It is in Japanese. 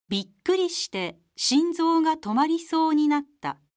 びっくりして心臓が止まりそうになった。